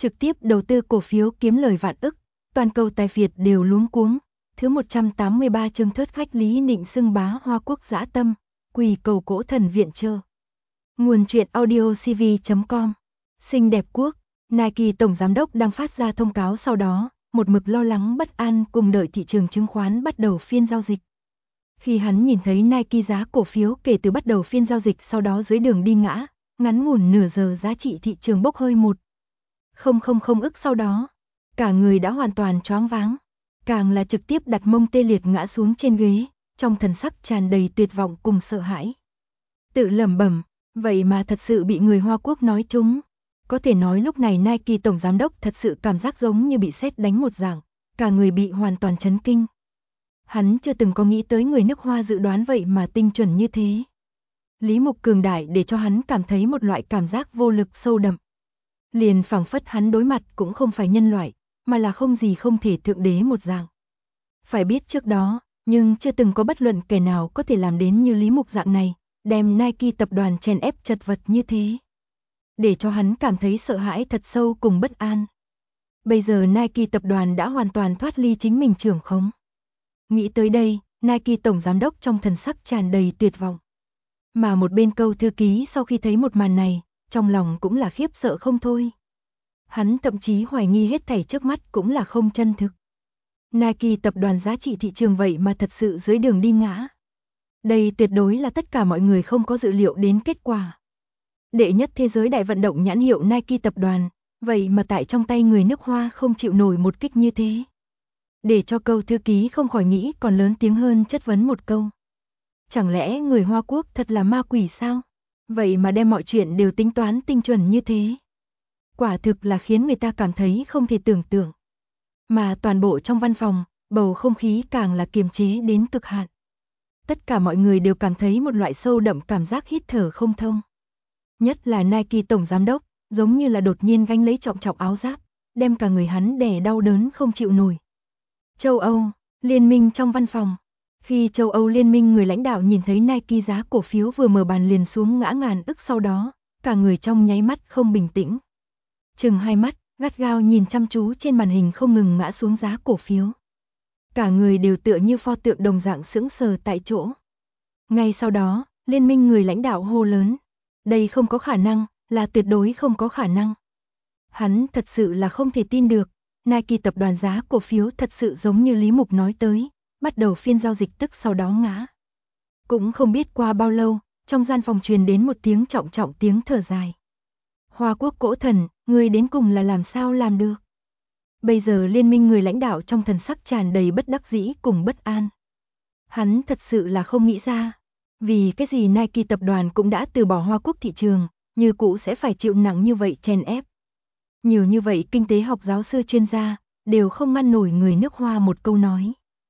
trực tiếp đầu tư cổ phiếu kiếm lời vạn ức, toàn cầu tài Việt đều luống cuống. Thứ 183 chương thớt khách Lý Nịnh xưng bá Hoa Quốc dã tâm, quỳ cầu cỗ thần viện trợ. Nguồn truyện audio cv.com. Xinh đẹp quốc, Nike tổng giám đốc đang phát ra thông cáo sau đó, một mực lo lắng bất an cùng đợi thị trường chứng khoán bắt đầu phiên giao dịch. Khi hắn nhìn thấy Nike giá cổ phiếu kể từ bắt đầu phiên giao dịch sau đó dưới đường đi ngã, ngắn ngủn nửa giờ giá trị thị trường bốc hơi 1,000 ức sau đó, cả người đã hoàn toàn choáng váng, càng là trực tiếp đặt mông tê liệt ngã xuống trên ghế, trong thần sắc tràn đầy tuyệt vọng cùng sợ hãi. Tự lẩm bẩm, vậy mà thật sự bị người Hoa Quốc nói trúng. Có thể nói lúc này Nike tổng giám đốc thật sự cảm giác giống như bị sét đánh một dạng, cả người bị hoàn toàn chấn kinh. Hắn chưa từng có nghĩ tới người nước Hoa dự đoán vậy mà tinh chuẩn như thế. Lý Mục cường đại để cho hắn cảm thấy một loại cảm giác vô lực sâu đậm. Liền phảng phất hắn đối mặt cũng không phải nhân loại, mà là không gì không thể thượng đế một dạng. Phải biết trước đó, nhưng chưa từng có bất luận kẻ nào có thể làm đến như Lý Mục dạng này, đem Nike tập đoàn chèn ép chật vật như thế. Để cho hắn cảm thấy sợ hãi thật sâu cùng bất an. Bây giờ Nike tập đoàn đã hoàn toàn thoát ly chính mình trưởng khống. Nghĩ tới đây, Nike tổng giám đốc trong thần sắc tràn đầy tuyệt vọng. Mà một bên Câu thư ký sau khi thấy một màn này, trong lòng cũng là khiếp sợ không thôi. Hắn thậm chí hoài nghi hết thảy trước mắt cũng là không chân thực. Nike tập đoàn giá trị thị trường vậy mà thật sự dưới đường đi ngã. Đây tuyệt đối là tất cả mọi người không có dự liệu đến kết quả. Đệ nhất thế giới đại vận động nhãn hiệu Nike tập đoàn, vậy mà tại trong tay người nước Hoa không chịu nổi một kích như thế. Để cho Câu thư ký không khỏi nghĩ còn lớn tiếng hơn chất vấn một câu. Chẳng lẽ người Hoa Quốc thật là ma quỷ sao? Vậy mà đem mọi chuyện đều tính toán tinh chuẩn như thế. Quả thực là khiến người ta cảm thấy không thể tưởng tượng. Mà toàn bộ trong văn phòng, bầu không khí càng là kiềm chế đến cực hạn. Tất cả mọi người đều cảm thấy một loại sâu đậm cảm giác hít thở không thông. Nhất là Nike tổng giám đốc, giống như là đột nhiên gánh lấy trọng trọng áo giáp, đem cả người hắn đè đau đớn không chịu nổi. Châu Âu, liên minh trong văn phòng. Khi châu Âu liên minh người lãnh đạo nhìn thấy Nike giá cổ phiếu vừa mở bàn liền xuống ngã ngàn ức sau đó, cả người trong nháy mắt không bình tĩnh. Chừng hai mắt, gắt gao nhìn chăm chú trên màn hình không ngừng ngã xuống giá cổ phiếu. Cả người đều tựa như pho tượng đồng dạng sững sờ tại chỗ. Ngay sau đó, liên minh người lãnh đạo hô lớn. Đây không có khả năng, là tuyệt đối không có khả năng. Hắn thật sự là không thể tin được, Nike tập đoàn giá cổ phiếu thật sự giống như Lý Mục nói tới, bắt đầu phiên giao dịch tức sau đó ngã. Cũng không biết qua bao lâu, trong gian phòng truyền đến một tiếng trọng trọng tiếng thở dài. Hoa Quốc cỗ thần, người đến cùng là làm sao làm được? Bây giờ liên minh người lãnh đạo trong thần sắc tràn đầy bất đắc dĩ cùng bất an. Hắn thật sự là không nghĩ ra. Vì cái gì Nike tập đoàn cũng đã từ bỏ Hoa Quốc thị trường, như cũ sẽ phải chịu nặng như vậy chèn ép. Nhiều như vậy kinh tế học giáo sư chuyên gia, đều không ngăn nổi người nước Hoa một câu nói.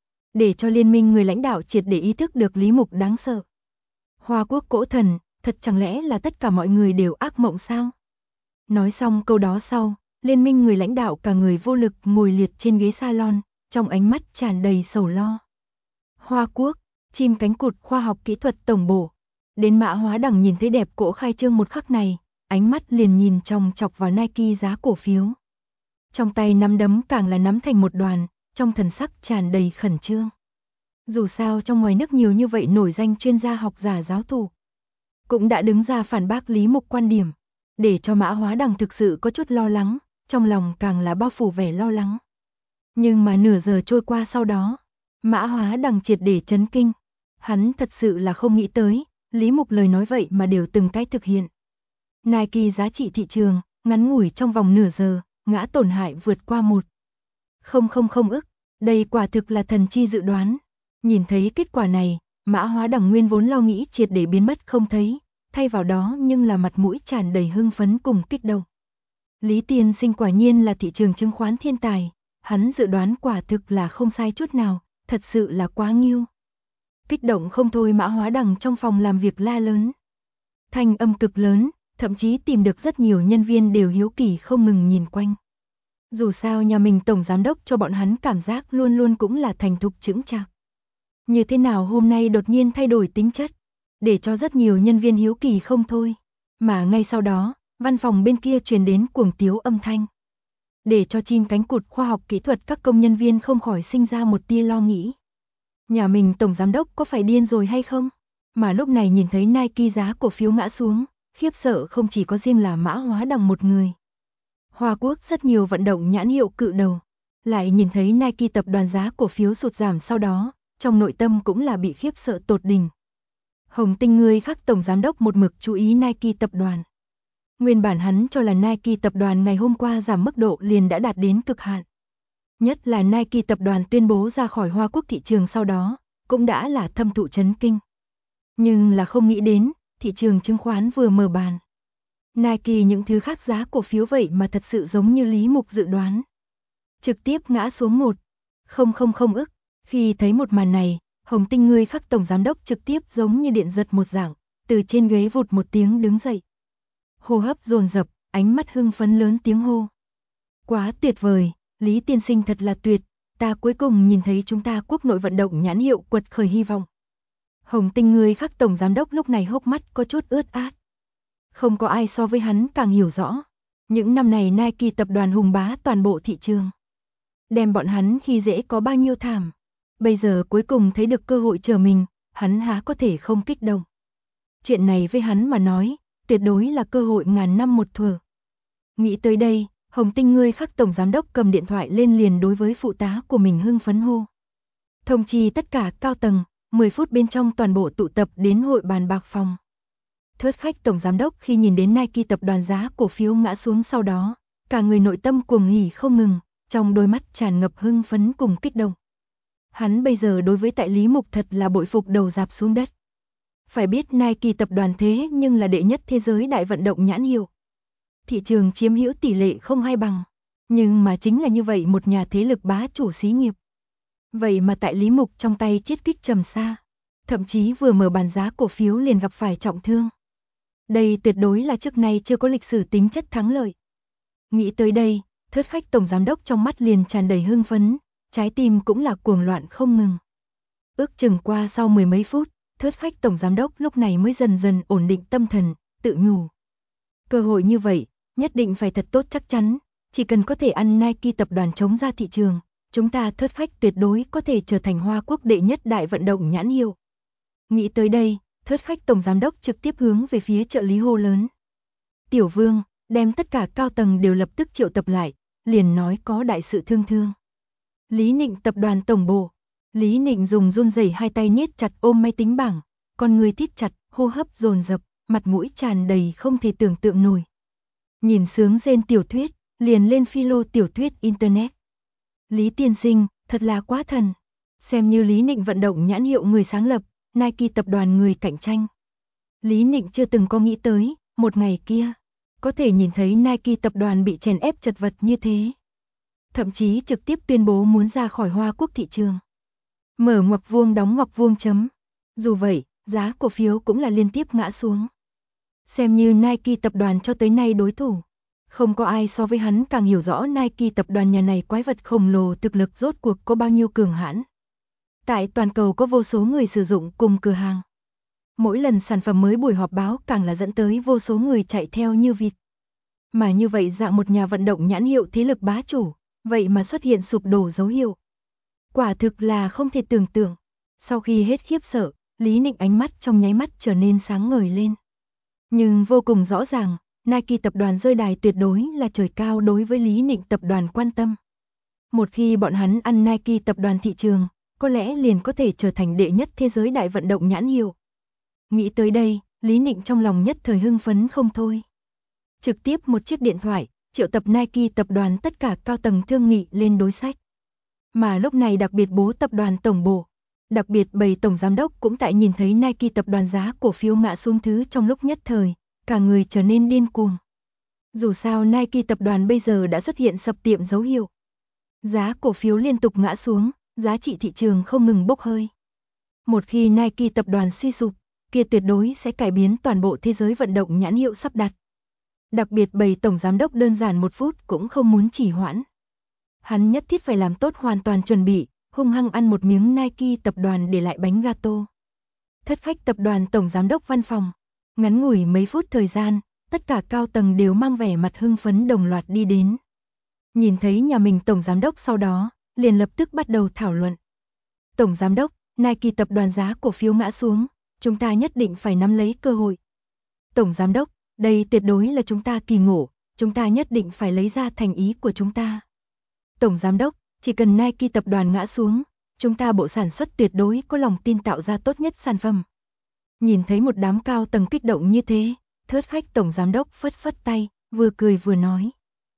Để cho liên minh người lãnh đạo triệt để ý thức được Lý Mục đáng sợ. Hoa Quốc cỗ thần, thật chẳng lẽ là tất cả mọi người đều ác mộng sao? Nói xong câu đó sau, liên minh người lãnh đạo cả người vô lực ngồi liệt trên ghế salon, trong ánh mắt tràn đầy sầu lo. Hoa Quốc, chim cánh cụt khoa học kỹ thuật tổng bộ. Đến Mã Hóa Đằng nhìn thấy đẹp cỗ khai trương một khắc này, ánh mắt liền nhìn chòng chọc vào Nike giá cổ phiếu. Trong tay nắm đấm càng là nắm thành một đoàn, trong thần sắc tràn đầy khẩn trương. Dù sao trong ngoài nước nhiều như vậy nổi danh chuyên gia học giả giáo thủ, cũng đã đứng ra phản bác Lý Mục quan điểm, để cho Mã Hóa Đằng thực sự có chút lo lắng, trong lòng càng là bao phủ vẻ lo lắng. Nhưng mà nửa giờ trôi qua sau đó, Mã Hóa Đằng triệt để chấn kinh. Hắn thật sự là không nghĩ tới, Lý Mục lời nói vậy mà đều từng cái thực hiện. Nike giá trị thị trường, ngắn ngủi trong vòng nửa giờ, ngã tổn hại vượt qua 1,000 ức. Đây quả thực là thần chi dự đoán. Nhìn thấy kết quả này, Mã Hóa Đằng nguyên vốn lo nghĩ triệt để biến mất không thấy, thay vào đó nhưng là mặt mũi tràn đầy hưng phấn cùng kích động. Lý tiên sinh quả nhiên là thị trường chứng khoán thiên tài, hắn dự đoán quả thực là không sai chút nào, thật sự là quá nghiêu. Kích động không thôi Mã Hóa Đằng trong phòng làm việc la lớn. Thanh âm cực lớn, thậm chí tìm được rất nhiều nhân viên đều hiếu kỳ không ngừng nhìn quanh. Dù sao nhà mình tổng giám đốc cho bọn hắn cảm giác luôn luôn cũng là thành thục chững chạc. Như thế nào hôm nay đột nhiên thay đổi tính chất, để cho rất nhiều nhân viên hiếu kỳ không thôi. Mà ngay sau đó, văn phòng bên kia truyền đến cuồng tiếu âm thanh. để cho chim cánh cụt khoa học kỹ thuật các công nhân viên không khỏi sinh ra một tia lo nghĩ. Nhà mình tổng giám đốc có phải điên rồi hay không? Mà lúc này nhìn thấy Nike giá cổ phiếu ngã xuống, khiếp sợ không chỉ có riêng là Mã Hóa Đằng một người. Hoa Quốc rất nhiều vận động nhãn hiệu cự đầu, lại nhìn thấy Nike tập đoàn giá cổ phiếu sụt giảm sau đó, trong nội tâm cũng là bị khiếp sợ tột đỉnh. Hồng Tinh người khác tổng giám đốc một mực chú ý Nike tập đoàn. Nguyên bản hắn cho là Nike tập đoàn ngày hôm qua giảm mức độ liền đã đạt đến cực hạn. Nhất là Nike tập đoàn tuyên bố ra khỏi Hoa Quốc thị trường sau đó, cũng đã là thâm thụ chấn kinh. Nhưng là không nghĩ đến, thị trường chứng khoán vừa mở bàn. Nike những thứ khác giá cổ phiếu vậy mà thật sự giống như Lý Mục dự đoán. Trực tiếp ngã xuống 1,000 ức. Khi thấy một màn này, Hồng Tinh người khác tổng giám đốc trực tiếp giống như điện giật một dạng, từ trên ghế vụt một tiếng đứng dậy. Hô hấp dồn dập, ánh mắt hưng phấn lớn tiếng hô. Quá tuyệt vời, Lý tiên sinh thật là tuyệt, ta cuối cùng nhìn thấy chúng ta quốc nội vận động nhãn hiệu quật khởi hy vọng. Hồng Tinh người khác tổng giám đốc lúc này hốc mắt có chút ướt át. Không có ai so với hắn càng hiểu rõ. Những năm này Nike tập đoàn hùng bá toàn bộ thị trường. Đem bọn hắn khi dễ có bao nhiêu thảm. Bây giờ cuối cùng thấy được cơ hội chờ mình, hắn há có thể không kích động. Chuyện này với hắn mà nói, tuyệt đối là cơ hội ngàn năm một thuở. Nghĩ tới đây, Hồng Tinh người khác tổng giám đốc cầm điện thoại lên liền đối với phụ tá của mình hưng phấn hô. Thông chi tất cả cao tầng, 10 phút bên trong toàn bộ tụ tập đến hội bàn bạc phòng. Thớt khách tổng giám đốc khi nhìn đến Nike tập đoàn giá cổ phiếu ngã xuống sau đó, cả người nội tâm cuồng hỉ không ngừng, trong đôi mắt tràn ngập hưng phấn cùng kích động. Hắn bây giờ đối với tại Lý Mục thật là bội phục đầu rạp xuống đất. Phải biết Nike tập đoàn thế nhưng là đệ nhất thế giới đại vận động nhãn hiệu. Thị trường chiếm hữu tỷ lệ không hai bằng, nhưng mà chính là như vậy một nhà thế lực bá chủ xí nghiệp. Vậy mà tại Lý Mục trong tay chiết kích trầm xa, thậm chí vừa mở bàn giá cổ phiếu liền gặp phải trọng thương. Đây tuyệt đối là trước nay chưa có lịch sử tính chất thắng lợi. Nghĩ tới đây, thớt khách tổng giám đốc trong mắt liền tràn đầy hưng phấn, trái tim cũng là cuồng loạn không ngừng. Ước chừng qua sau 10 mấy phút, thớt khách tổng giám đốc lúc này mới dần dần ổn định tâm thần, tự nhủ. Cơ hội như vậy, nhất định phải thật tốt chắc chắn, chỉ cần có thể ăn Nike tập đoàn chống ra thị trường, chúng ta thớt khách tuyệt đối có thể trở thành Hoa Quốc đệ nhất đại vận động nhãn hiệu. Nghĩ tới đây, thớt khách tổng giám đốc trực tiếp hướng về phía trợ lý hô lớn. Tiểu Vương, đem tất cả cao tầng đều lập tức triệu tập lại, liền nói có đại sự thương. Lý Nịnh tập đoàn tổng bộ. Lý Nịnh dùng run rẩy hai tay niết chặt ôm máy tính bảng, con người thít chặt, hô hấp dồn dập, mặt mũi tràn đầy không thể tưởng tượng nổi. Nhìn sướng rên tiểu thuyết, liền lên philo tiểu thuyết internet. Lý tiên sinh, thật là quá thần. Xem như Lý Nịnh vận động nhãn hiệu người sáng lập, Nike tập đoàn người cạnh tranh. Lý Nịnh chưa từng có nghĩ tới, một ngày kia, có thể nhìn thấy Nike tập đoàn bị chèn ép chật vật như thế. Thậm chí trực tiếp tuyên bố muốn ra khỏi Hoa Quốc thị trường. Mở ngoặc vuông đóng ngoặc vuông chấm. Dù vậy, giá cổ phiếu cũng là liên tiếp ngã xuống. Xem như Nike tập đoàn cho tới nay đối thủ. Không có ai so với hắn càng hiểu rõ Nike tập đoàn nhà này quái vật khổng lồ thực lực rốt cuộc có bao nhiêu cường hãn. Tại toàn cầu có vô số người sử dụng cùng cửa hàng. Mỗi lần sản phẩm mới buổi họp báo càng là dẫn tới vô số người chạy theo như vịt. Mà như vậy dạng một nhà vận động nhãn hiệu thế lực bá chủ, vậy mà xuất hiện sụp đổ dấu hiệu. Quả thực là không thể tưởng tượng. Sau khi hết khiếp sợ, Lý Nịnh ánh mắt trong nháy mắt trở nên sáng ngời lên. Nhưng vô cùng rõ ràng, Nike tập đoàn rơi đài tuyệt đối là trời cao đối với Lý Nịnh tập đoàn quan tâm. Một khi bọn hắn ăn Nike tập đoàn thị trường, có lẽ liền có thể trở thành đệ nhất thế giới đại vận động nhãn hiệu. Nghĩ tới đây, Lý Nịnh trong lòng nhất thời hưng phấn không thôi. Trực tiếp một chiếc điện thoại, triệu tập Nike tập đoàn tất cả cao tầng thương nghị lên đối sách. Mà lúc này đặc biệt bố tập đoàn tổng bộ, đặc biệt bầy tổng giám đốc cũng tại nhìn thấy Nike tập đoàn giá cổ phiếu ngã xuống thứ trong lúc nhất thời, cả người trở nên điên cuồng. Dù sao Nike tập đoàn bây giờ đã xuất hiện sập tiệm dấu hiệu. Giá cổ phiếu liên tục ngã xuống, giá trị thị trường không ngừng bốc hơi. Một khi Nike tập đoàn suy sụp, kia tuyệt đối sẽ cải biến toàn bộ thế giới vận động nhãn hiệu sắp đặt. Đặc biệt bầy tổng giám đốc đơn giản một phút cũng không muốn trì hoãn. Hắn nhất thiết phải làm tốt hoàn toàn chuẩn bị, hung hăng ăn một miếng Nike tập đoàn để lại bánh gato. Thất khách tập đoàn tổng giám đốc văn phòng. Ngắn ngủi mấy phút thời gian, tất cả cao tầng đều mang vẻ mặt hưng phấn đồng loạt đi đến. Nhìn thấy nhà mình tổng giám đốc sau đó, liền lập tức bắt đầu thảo luận. Tổng giám đốc, Nike tập đoàn giá cổ phiếu ngã xuống, chúng ta nhất định phải nắm lấy cơ hội. Tổng giám đốc, đây tuyệt đối là chúng ta kỳ ngộ, chúng ta nhất định phải lấy ra thành ý của chúng ta. Tổng giám đốc, chỉ cần Nike tập đoàn ngã xuống, chúng ta bộ sản xuất tuyệt đối có lòng tin tạo ra tốt nhất sản phẩm. Nhìn thấy một đám cao tầng kích động như thế, thớt khách tổng giám đốc phất phất tay, vừa cười vừa nói.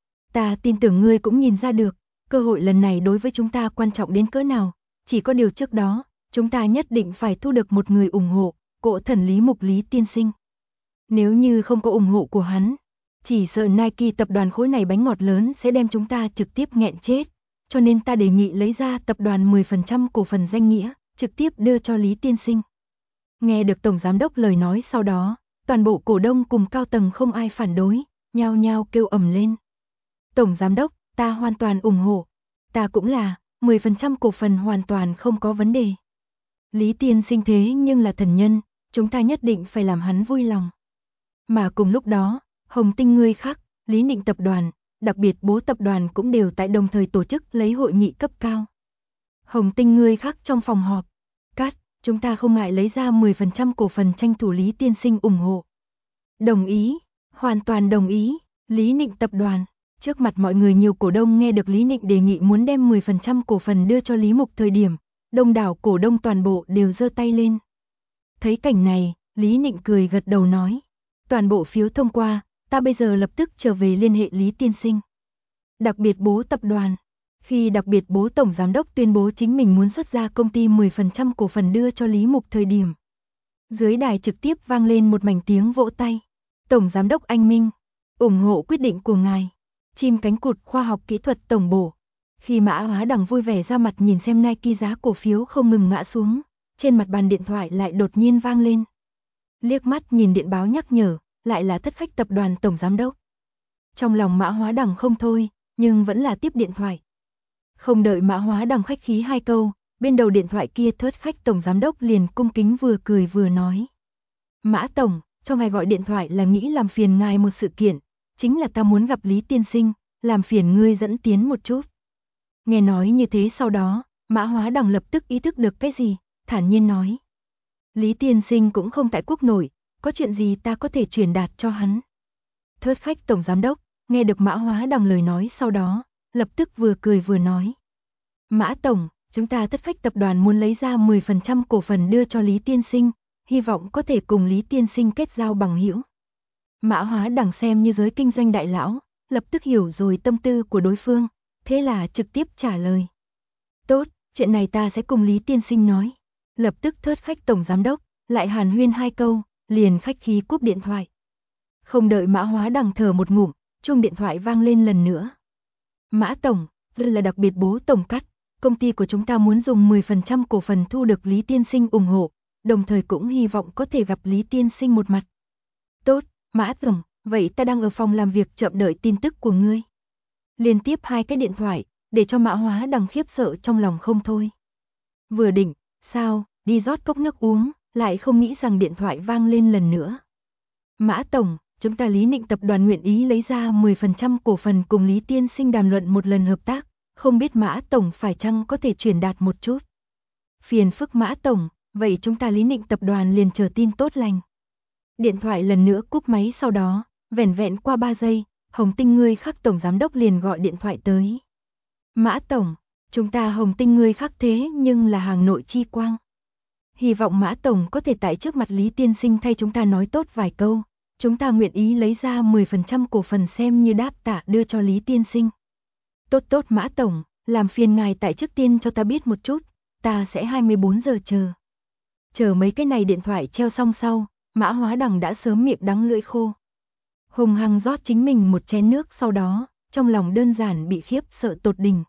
Ta tin tưởng ngươi cũng nhìn ra được, cơ hội lần này đối với chúng ta quan trọng đến cỡ nào, chỉ có điều trước đó, chúng ta nhất định phải thu được một người ủng hộ, cỗ thần Lý Mục Lý tiên sinh. Nếu như không có ủng hộ của hắn, chỉ sợ Nike tập đoàn khối này bánh ngọt lớn sẽ đem chúng ta trực tiếp nghẹn chết, cho nên ta đề nghị lấy ra tập đoàn 10% cổ phần danh nghĩa, trực tiếp đưa cho Lý tiên sinh. Nghe được tổng giám đốc lời nói sau đó, toàn bộ cổ đông cùng cao tầng không ai phản đối, nhao nhao kêu ầm lên. Tổng giám đốc, ta hoàn toàn ủng hộ. Ta cũng là, 10% cổ phần hoàn toàn không có vấn đề. Lý tiên sinh thế nhưng là thần nhân, chúng ta nhất định phải làm hắn vui lòng. Mà cùng lúc đó, Hồng Tinh người khác, Lý Nịnh tập đoàn, đặc biệt Bố tập đoàn cũng đều tại đồng thời tổ chức lấy hội nghị cấp cao. Hồng Tinh người khác trong phòng họp. Cát, chúng ta không ngại lấy ra 10% cổ phần tranh thủ Lý tiên sinh ủng hộ. Đồng ý, hoàn toàn đồng ý, Lý Nịnh tập đoàn. Trước mặt mọi người nhiều cổ đông nghe được Lý Nịnh đề nghị muốn đem 10% cổ phần đưa cho Lý Mục thời điểm, đông đảo cổ đông toàn bộ đều giơ tay lên. Thấy cảnh này, Lý Nịnh cười gật đầu nói. Toàn bộ phiếu thông qua, ta bây giờ lập tức trở về liên hệ Lý tiên sinh. Đặc biệt Bố tập đoàn. Khi đặc biệt Bố tổng giám đốc tuyên bố chính mình muốn xuất ra công ty 10% cổ phần đưa cho Lý Mục thời điểm, dưới đài trực tiếp vang lên một mảnh tiếng vỗ tay. Tổng giám đốc anh Minh, ủng hộ quyết định của ngài. Chim cánh cụt khoa học kỹ thuật tổng bổ. Khi Mã Hóa Đằng vui vẻ ra mặt nhìn xem Nike giá cổ phiếu không ngừng ngã xuống, trên mặt bàn điện thoại lại đột nhiên vang lên. Liếc mắt nhìn điện báo nhắc nhở, lại là thất khách tập đoàn tổng giám đốc. Trong lòng Mã Hóa Đằng không thôi, nhưng vẫn là tiếp điện thoại. Không đợi Mã Hóa Đằng khách khí hai câu, bên đầu điện thoại kia thớt khách tổng giám đốc liền cung kính vừa cười vừa nói. Mã tổng, cho ngài gọi điện thoại là nghĩ làm phiền ngài một sự kiện, chính là ta muốn gặp Lý tiên sinh, làm phiền ngươi dẫn tiến một chút. Nghe nói như thế sau đó, Mã Hóa Đằng lập tức ý thức được cái gì, thản nhiên nói. Lý tiên sinh cũng không tại quốc nội, có chuyện gì ta có thể truyền đạt cho hắn. Thớt khách tổng giám đốc, nghe được Mã Hóa Đằng lời nói sau đó, lập tức vừa cười vừa nói. Mã tổng, chúng ta thất khách tập đoàn muốn lấy ra 10% cổ phần đưa cho Lý tiên sinh, hy vọng có thể cùng Lý tiên sinh kết giao bằng hữu. Mã Hóa Đằng xem như giới kinh doanh đại lão, lập tức hiểu rồi tâm tư của đối phương, thế là trực tiếp trả lời. Tốt, chuyện này ta sẽ cùng Lý tiên sinh nói. Lập tức thớt khách tổng giám đốc, lại hàn huyên hai câu, liền khách khí cúp điện thoại. Không đợi Mã Hóa Đằng thở một ngụm, chuông điện thoại vang lên lần nữa. Mã tổng, đây là đặc biệt Bố tổng cắt, công ty của chúng ta muốn dùng 10% cổ phần thu được Lý tiên sinh ủng hộ, đồng thời cũng hy vọng có thể gặp Lý tiên sinh một mặt. Tốt, Mã tổng, vậy ta đang ở phòng làm việc chậm đợi tin tức của ngươi. Liên tiếp hai cái điện thoại, để cho Mã Hóa Đằng khiếp sợ trong lòng không thôi. Vừa định, sao, đi rót cốc nước uống, lại không nghĩ rằng điện thoại vang lên lần nữa. Mã tổng, chúng ta Lý Nịnh tập đoàn nguyện ý lấy ra 10% cổ phần cùng Lý tiên sinh đàm luận một lần hợp tác, không biết Mã tổng phải chăng có thể truyền đạt một chút. Phiền phức Mã tổng, vậy chúng ta Lý Nịnh tập đoàn liền chờ tin tốt lành. Điện thoại lần nữa cúp máy sau đó, vẻn vẹn qua 3 giây, Hồng Tinh người khác tổng giám đốc liền gọi điện thoại tới. Mã tổng, chúng ta Hồng Tinh người khác thế nhưng là hàng nội chi quang. Hy vọng Mã tổng có thể tại trước mặt Lý tiên sinh thay chúng ta nói tốt vài câu. Chúng ta nguyện ý lấy ra 10% cổ phần xem như đáp tạ đưa cho Lý tiên sinh. Tốt tốt Mã tổng, làm phiền ngài tại trước tiên cho ta biết một chút, ta sẽ 24 giờ chờ. Chờ mấy cái này điện thoại treo xong sau, Mã Hóa Đằng đã sớm miệng đắng lưỡi khô. Hùng hăng rót chính mình một chén nước sau đó, trong lòng đơn giản bị khiếp sợ tột đỉnh.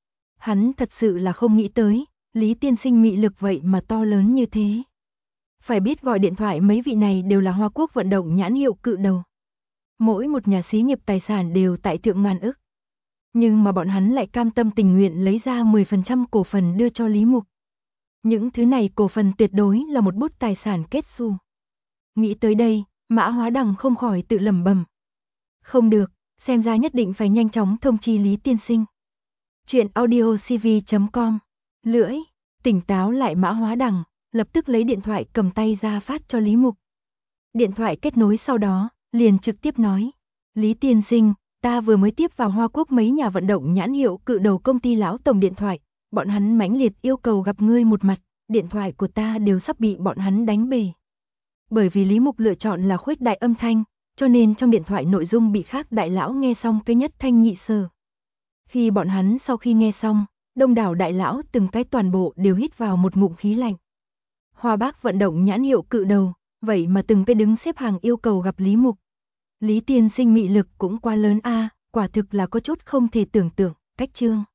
Hắn thật sự là không nghĩ tới, Lý tiên sinh mị lực vậy mà to lớn như thế. Phải biết gọi điện thoại mấy vị này đều là Hoa Quốc vận động nhãn hiệu cự đầu. Mỗi một nhà xí nghiệp tài sản đều tại thượng ngàn ức. Nhưng mà bọn hắn lại cam tâm tình nguyện lấy ra 10% cổ phần đưa cho Lý Mục. Những thứ này cổ phần tuyệt đối là một bút tài sản kết xù. Nghĩ tới đây, Mã Hóa Đằng không khỏi tự lẩm bẩm. Không được, xem ra nhất định phải nhanh chóng thông chi Lý tiên sinh. Chuyện audiocv.com. Lưỡi, tỉnh táo lại Mã Hóa Đằng, lập tức lấy điện thoại cầm tay ra phát cho Lý Mục. Điện thoại kết nối sau đó, liền trực tiếp nói. Lý tiên sinh, ta vừa mới tiếp vào Hoa Quốc mấy nhà vận động nhãn hiệu cự đầu công ty lão tổng điện thoại. Bọn hắn mãnh liệt yêu cầu gặp ngươi một mặt, điện thoại của ta đều sắp bị bọn hắn đánh bể. Bởi vì Lý Mục lựa chọn là khuếch đại âm thanh, cho nên trong điện thoại nội dung bị khác đại lão nghe xong cái nhất thanh nhị sở. Khi bọn hắn sau khi nghe xong, đông đảo đại lão từng cái toàn bộ đều hít vào một ngụm khí lạnh. Hoa Bác vận động nhãn hiệu cự đầu, vậy mà từng cái đứng xếp hàng yêu cầu gặp Lý Mục. Lý tiên sinh mị lực cũng quá lớn a, quả thực là có chút không thể tưởng tượng, cách trương.